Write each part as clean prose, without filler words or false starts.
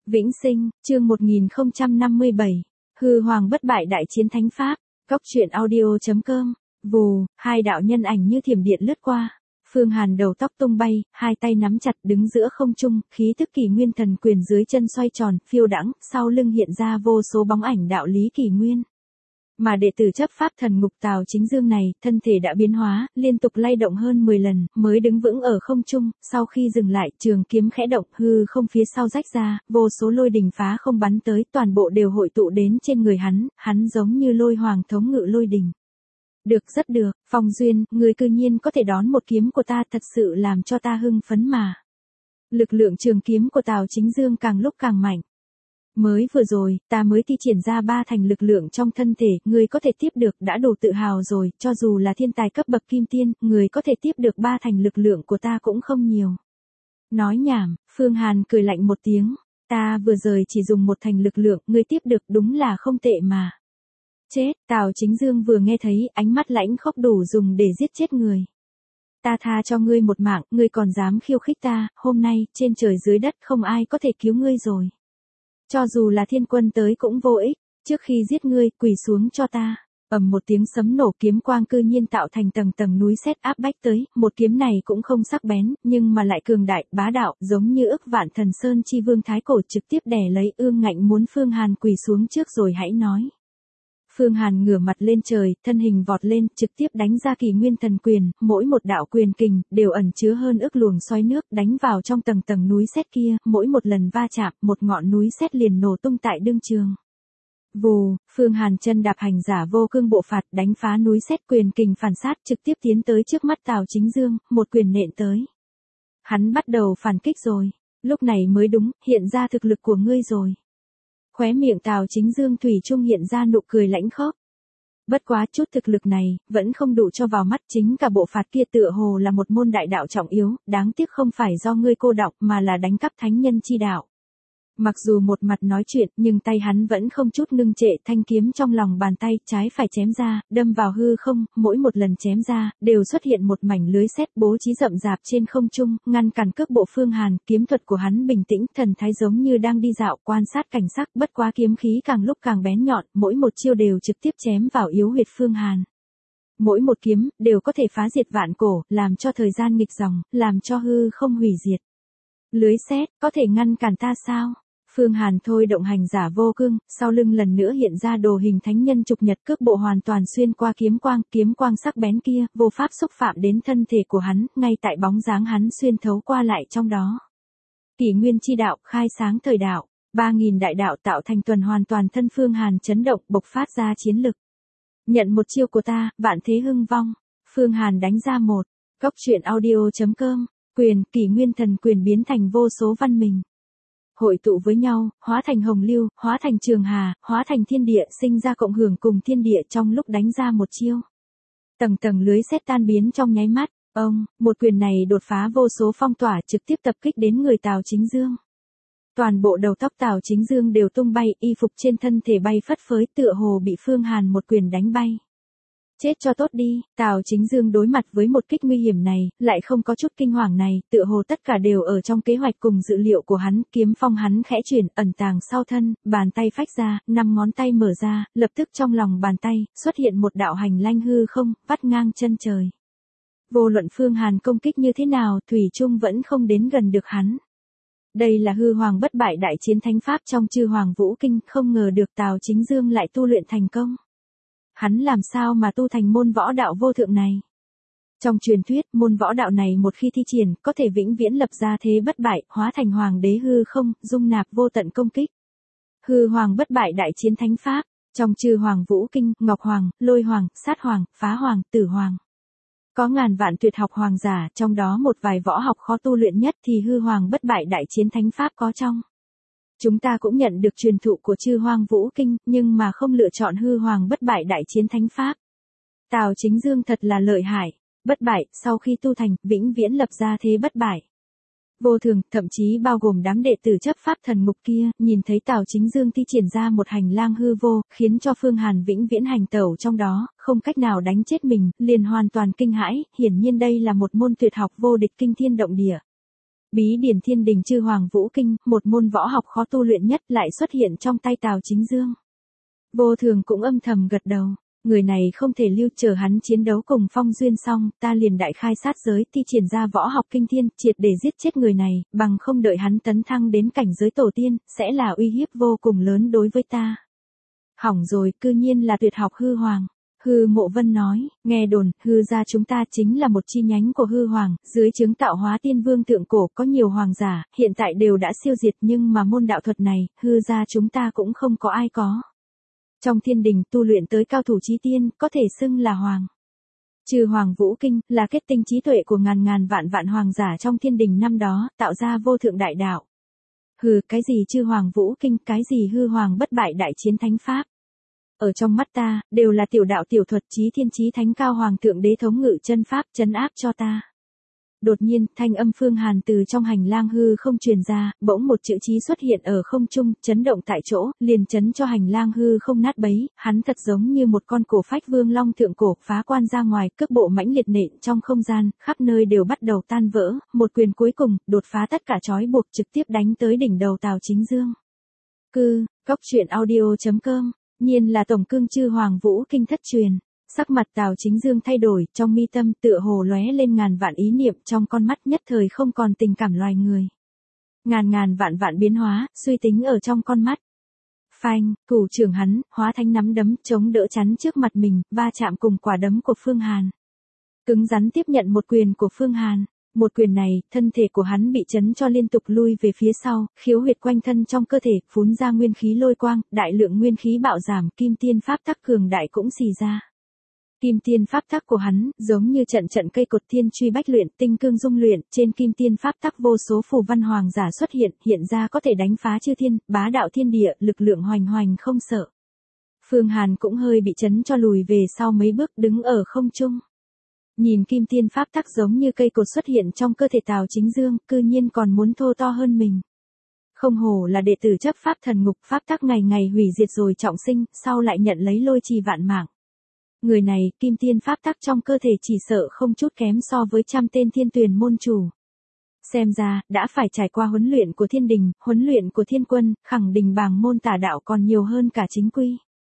Vĩnh Sinh, chương 1057. Hư hoàng bất bại đại chiến thánh pháp. Cốc truyện audio.com. Vù, hai đạo nhân ảnh như thiểm điện lướt qua. Phương Hàn đầu tóc tung bay, hai tay nắm chặt đứng giữa không trung, khí tức kỳ nguyên thần quyền dưới chân xoay tròn, phiêu đãng, sau lưng hiện ra vô số bóng ảnh đạo lý kỳ nguyên. Mà đệ tử chấp pháp thần ngục Tào Chính Dương này, thân thể đã biến hóa, liên tục lay động hơn 10 lần, mới đứng vững ở không trung, sau khi dừng lại, trường kiếm khẽ động, hư không phía sau rách ra, vô số lôi đình phá không bắn tới, toàn bộ đều hội tụ đến trên người hắn giống như lôi hoàng thống ngự lôi đình. Được, rất được, Phong Duyên, người cư nhiên có thể đón một kiếm của ta, thật sự làm cho ta hưng phấn mà. Lực lượng trường kiếm của Tào Chính Dương càng lúc càng mạnh. Mới vừa rồi, ta mới thi triển ra 3 thành lực lượng trong thân thể, người có thể tiếp được đã đủ tự hào rồi, cho dù là thiên tài cấp bậc kim tiên, người có thể tiếp được 3 thành lực lượng của ta cũng không nhiều. Nói nhảm, Phương Hàn cười lạnh một tiếng, ta vừa rồi chỉ dùng 1 thành lực lượng, người tiếp được đúng là không tệ mà. Chết, Tào Chính Dương vừa nghe thấy, ánh mắt lãnh khốc đủ dùng để giết chết người. Ta tha cho ngươi một mạng, ngươi còn dám khiêu khích ta, hôm nay, trên trời dưới đất không ai có thể cứu ngươi rồi. Cho dù là thiên quân tới cũng vô ích, trước khi giết ngươi, quỳ xuống cho ta. Ầm một tiếng sấm nổ, kiếm quang cư nhiên tạo thành tầng tầng núi sét áp bách tới, một kiếm này cũng không sắc bén, nhưng mà lại cường đại, bá đạo, giống như ức vạn thần sơn chi vương thái cổ trực tiếp đè lấy ương ngạnh muốn Phương Hàn quỳ xuống trước rồi hãy nói. Phương Hàn ngửa mặt lên trời, thân hình vọt lên, trực tiếp đánh ra kỳ nguyên thần quyền, mỗi một đạo quyền kình, đều ẩn chứa hơn ức luồng xoáy nước, đánh vào trong tầng tầng núi sét kia, mỗi một lần va chạm, một ngọn núi sét liền nổ tung tại đương trường. Vù, Phương Hàn chân đạp hành giả vô cương bộ phạt, đánh phá núi sét quyền kình phản sát, trực tiếp tiến tới trước mắt Tào Chính Dương, một quyền nện tới. Hắn bắt đầu phản kích rồi, lúc này mới đúng, hiện ra thực lực của ngươi rồi. Khóe miệng Tào Chính Dương thủy chung hiện ra nụ cười lãnh khốc. Bất quá chút thực lực này, vẫn không đủ cho vào mắt, chính cả bộ phạt kia tựa hồ là một môn đại đạo trọng yếu, đáng tiếc không phải do ngươi cô đọng mà là đánh cắp thánh nhân chi đạo. Mặc dù một mặt nói chuyện, nhưng tay hắn vẫn không chút ngưng trệ, thanh kiếm trong lòng bàn tay, trái phải chém ra, đâm vào hư không, mỗi một lần chém ra, đều xuất hiện một mảnh lưới sét bố trí rậm rạp trên không trung, ngăn cản cước bộ Phương Hàn, kiếm thuật của hắn bình tĩnh, thần thái giống như đang đi dạo, quan sát cảnh sắc, bất quá kiếm khí càng lúc càng bén nhọn, mỗi một chiêu đều trực tiếp chém vào yếu huyệt Phương Hàn. Mỗi một kiếm, đều có thể phá diệt vạn cổ, làm cho thời gian nghịch dòng, làm cho hư không hủy diệt. Lưới sét, có thể ngăn cản ta sao? Phương Hàn thôi động hành giả vô cương, sau lưng lần nữa hiện ra đồ hình thánh nhân trục nhật, cước bộ hoàn toàn xuyên qua kiếm quang sắc bén kia, vô pháp xúc phạm đến thân thể của hắn, ngay tại bóng dáng hắn xuyên thấu qua lại trong đó. Kỷ nguyên chi đạo, khai sáng thời đạo, 3000 đại đạo tạo thành tuần hoàn, toàn thân Phương Hàn chấn động, bộc phát ra chiến lực. Nhận một chiêu của ta, vạn thế hưng vong. Phương Hàn đánh ra một. Cốc truyện audio.com. Quyền, kỷ nguyên thần quyền biến thành vô số văn mình. Hội tụ với nhau, hóa thành hồng lưu, hóa thành trường hà, hóa thành thiên địa, sinh ra cộng hưởng cùng thiên địa trong lúc đánh ra một chiêu. Tầng tầng lưới sét tan biến trong nháy mắt, một quyền này đột phá vô số phong tỏa, trực tiếp tập kích đến người Tào Chính Dương. Toàn bộ đầu tóc Tào Chính Dương đều tung bay, y phục trên thân thể bay phất phới, tựa hồ bị Phương Hàn một quyền đánh bay. Chết cho tốt đi, Tào Chính Dương đối mặt với một kích nguy hiểm này, lại không có chút kinh hoàng này, tựa hồ tất cả đều ở trong kế hoạch cùng dự liệu của hắn, kiếm phong hắn khẽ chuyển, ẩn tàng sau thân, bàn tay phách ra, 5 ngón tay mở ra, lập tức trong lòng bàn tay, xuất hiện một đạo hành lanh hư không, vắt ngang chân trời. Vô luận Phương Hàn công kích như thế nào, thủy chung vẫn không đến gần được hắn. Đây là hư hoàng bất bại đại chiến thánh pháp trong Chư Hoàng Vũ Kinh, không ngờ được Tào Chính Dương lại tu luyện thành công. Hắn làm sao mà tu thành môn võ đạo vô thượng này? Trong truyền thuyết, môn võ đạo này một khi thi triển, có thể vĩnh viễn lập ra thế bất bại, hóa thành hoàng đế hư không, dung nạp vô tận công kích. Hư hoàng bất bại đại chiến thánh pháp, trong Chư Hoàng Vũ Kinh, Ngọc Hoàng, Lôi Hoàng, Sát Hoàng, Phá Hoàng, Tử Hoàng. Có ngàn vạn tuyệt học hoàng giả, trong đó một vài võ học khó tu luyện nhất thì hư hoàng bất bại đại chiến thánh pháp có trong. Chúng ta cũng nhận được truyền thụ của Chư Hoàng Vũ Kinh, nhưng mà không lựa chọn hư hoàng bất bại đại chiến thánh pháp. Tào Chính Dương thật là lợi hại, bất bại, sau khi tu thành, vĩnh viễn lập ra thế bất bại. Vô thường, thậm chí bao gồm đám đệ tử chấp pháp thần ngục kia, nhìn thấy Tào Chính Dương thi triển ra một hành lang hư vô, khiến cho Phương Hàn vĩnh viễn hành tẩu trong đó, không cách nào đánh chết mình, liền hoàn toàn kinh hãi, hiển nhiên đây là một môn tuyệt học vô địch kinh thiên động địa. Bí điển thiên đình chư hoàng vũ kinh, một môn võ học khó tu luyện nhất lại xuất hiện trong tay Tào Chính Dương. Vô Thường cũng âm thầm gật đầu, người này không thể lưu, chờ hắn chiến đấu cùng Phong Duyên xong, ta liền đại khai sát giới thi triển ra võ học kinh thiên, triệt để giết chết người này, bằng không đợi hắn tấn thăng đến cảnh giới tổ tiên, sẽ là uy hiếp vô cùng lớn đối với ta. Hỏng rồi, cư nhiên là tuyệt học hư hoàng. Hư Mộ Vân nói, nghe đồn, hư gia chúng ta chính là một chi nhánh của hư hoàng, dưới trướng Tạo Hóa Tiên Vương thượng cổ có nhiều hoàng giả, hiện tại đều đã siêu diệt, nhưng mà môn đạo thuật này, hư gia chúng ta cũng không có ai có. Trong thiên đình tu luyện tới cao thủ chí tiên, có thể xưng là hoàng. Trừ Hoàng Vũ Kinh, là kết tinh trí tuệ của ngàn ngàn vạn vạn hoàng giả trong thiên đình năm đó, tạo ra vô thượng đại đạo. Hừ, cái gì Trừ Hoàng Vũ Kinh, cái gì hư hoàng bất bại đại chiến thánh pháp. Ở trong mắt ta, đều là tiểu đạo tiểu thuật, chí thiên chí thánh cao hoàng thượng đế thống ngự chân pháp, trấn áp cho ta. Đột nhiên, thanh âm Phương Hàn từ trong hành lang hư không truyền ra, bỗng một chữ chí xuất hiện ở không trung, chấn động tại chỗ, liền chấn cho hành lang hư không nát bấy, hắn thật giống như một con cổ phách vương long thượng cổ, phá quan ra ngoài, cước bộ mãnh liệt nện trong không gian, khắp nơi đều bắt đầu tan vỡ, một quyền cuối cùng, đột phá tất cả trói buộc, trực tiếp đánh tới đỉnh đầu Tào Chính Dương. Góc.audio.com, nhiên là tổng cương chư Hoàng Vũ Kinh thất truyền. Sắc mặt Tào Chính Dương thay đổi, trong mi tâm tựa hồ lóe lên ngàn vạn ý niệm, trong con mắt nhất thời không còn tình cảm loài người. Ngàn ngàn vạn vạn biến hóa, suy tính ở trong con mắt. Phanh, thủ trưởng hắn, hóa thành nắm đấm, chống đỡ chắn trước mặt mình, va chạm cùng quả đấm của Phương Hàn. Cứng rắn tiếp nhận một quyền của Phương Hàn. Một quyền này, thân thể của hắn bị chấn cho liên tục lui về phía sau, khiếu huyệt quanh thân trong cơ thể, phún ra nguyên khí lôi quang, đại lượng nguyên khí bạo giảm, kim tiên pháp tắc cường đại cũng xì ra. Kim tiên pháp tắc của hắn, giống như trận trận cây cột thiên truy bách luyện, tinh cương dung luyện, trên kim tiên pháp tắc vô số phù văn hoàng giả xuất hiện, hiện ra có thể đánh phá chư thiên, bá đạo thiên địa, lực lượng hoành hoành không sợ. Phương Hàn cũng hơi bị chấn cho lùi về sau mấy bước, đứng ở không trung. Nhìn kim tiên pháp tắc giống như cây cột xuất hiện trong cơ thể Tào Chính Dương, cư nhiên còn muốn thô to hơn mình. Không hổ là đệ tử chấp pháp thần ngục, pháp tắc ngày ngày hủy diệt rồi trọng sinh, sau lại nhận lấy lôi trì vạn mạng. Người này, kim tiên pháp tắc trong cơ thể chỉ sợ không chút kém so với trăm tên thiên tuyền môn chủ. Xem ra, đã phải trải qua huấn luyện của thiên đình, huấn luyện của thiên quân, khẳng định bàng môn tà đạo còn nhiều hơn cả chính quy.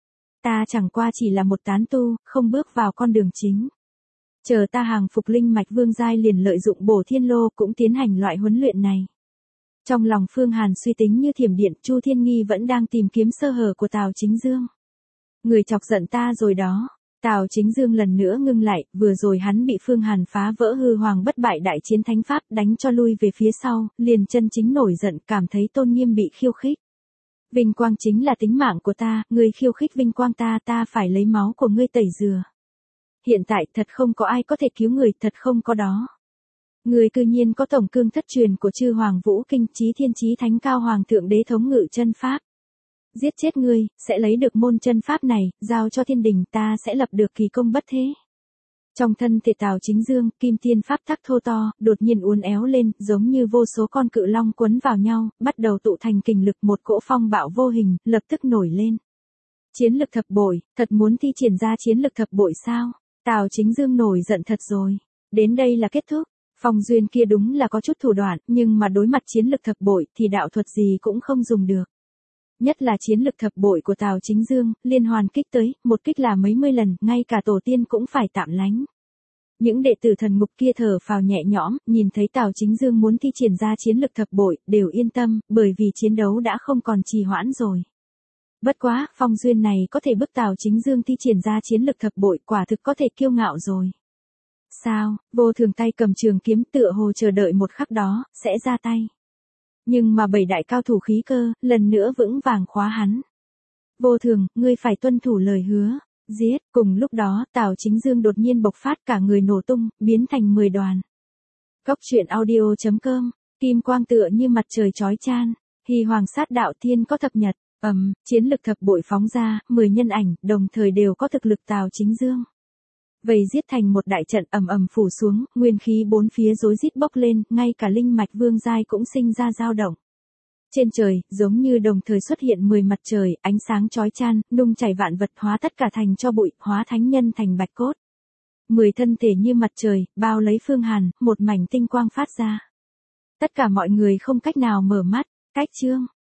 Ta chẳng qua chỉ là một tán tu, không bước vào con đường chính. Chờ ta hàng phục linh mạch vương giai liền lợi dụng bổ thiên lô cũng tiến hành loại huấn luyện này. Trong lòng Phương Hàn suy tính như thiểm điện, Chu Thiên Nghi vẫn đang tìm kiếm sơ hở của Tào Chính Dương. Người chọc giận ta rồi đó. Tào Chính Dương lần nữa ngưng lại, vừa rồi hắn bị Phương Hàn phá vỡ hư hoàng bất bại đại chiến thánh pháp đánh cho lui về phía sau, liền chân chính nổi giận, cảm thấy tôn nghiêm bị khiêu khích. Vinh quang chính là tính mạng của ta, ngươi khiêu khích vinh quang ta, ta phải lấy máu của ngươi tẩy rửa. Hiện tại thật không có ai có thể cứu người, thật không có đó. Người cư nhiên có tổng cương thất truyền của chư Hoàng Vũ Kinh, chí thiên chí thánh cao hoàng thượng đế thống ngự chân pháp. Giết chết ngươi, sẽ lấy được môn chân pháp này, giao cho thiên đình, ta sẽ lập được kỳ công bất thế. Trong thân thể Tào Chính Dương, kim tiên pháp tắc thô to, đột nhiên uốn éo lên, giống như vô số con cự long quấn vào nhau, bắt đầu tụ thành kình lực, một cỗ phong bạo vô hình, lập tức nổi lên. Chiến lực thập bội, thật muốn thi triển ra chiến lực thập bội sao? Tào Chính Dương nổi giận thật rồi. Đến đây là kết thúc. Phong Duyên kia đúng là có chút thủ đoạn, nhưng mà đối mặt chiến lực thập bội thì đạo thuật gì cũng không dùng được. Nhất là chiến lực thập bội của Tào Chính Dương, liên hoàn kích tới, một kích là mấy mươi lần, ngay cả tổ tiên cũng phải tạm lánh. Những đệ tử thần ngục kia thở phào nhẹ nhõm, nhìn thấy Tào Chính Dương muốn thi triển ra chiến lực thập bội, đều yên tâm, bởi vì chiến đấu đã không còn trì hoãn rồi. Bất quá, Phong Duyên này có thể bức Tào Chính Dương thi triển ra chiến lực thập bội, quả thực có thể kiêu ngạo rồi. Sao, Vô Thường tay cầm trường kiếm tựa hồ chờ đợi một khắc đó, sẽ ra tay. Nhưng mà bảy đại cao thủ khí cơ, lần nữa vững vàng khóa hắn. Vô Thường, ngươi phải tuân thủ lời hứa. Giết, cùng lúc đó, Tào Chính Dương đột nhiên bộc phát cả người nổ tung, biến thành 10 đoàn. Góc.audio.com, kim quang tựa như mặt trời chói chan, hy hoàng sát đạo thiên có thập nhật, chiến lực thập bội phóng ra, 10 nhân ảnh, đồng thời đều có thực lực Tào Chính Dương. Vây giết thành một đại trận ầm ầm phủ xuống, nguyên khí bốn phía rối rít bốc lên, ngay cả linh mạch vương giai cũng sinh ra dao động. Trên trời, giống như đồng thời xuất hiện 10 mặt trời, ánh sáng chói chan, nung chảy vạn vật hóa tất cả thành cho bụi, hóa thánh nhân thành bạch cốt. 10 thân thể như mặt trời, bao lấy Phương Hàn, một mảnh tinh quang phát ra. Tất cả mọi người không cách nào mở mắt. Cách chương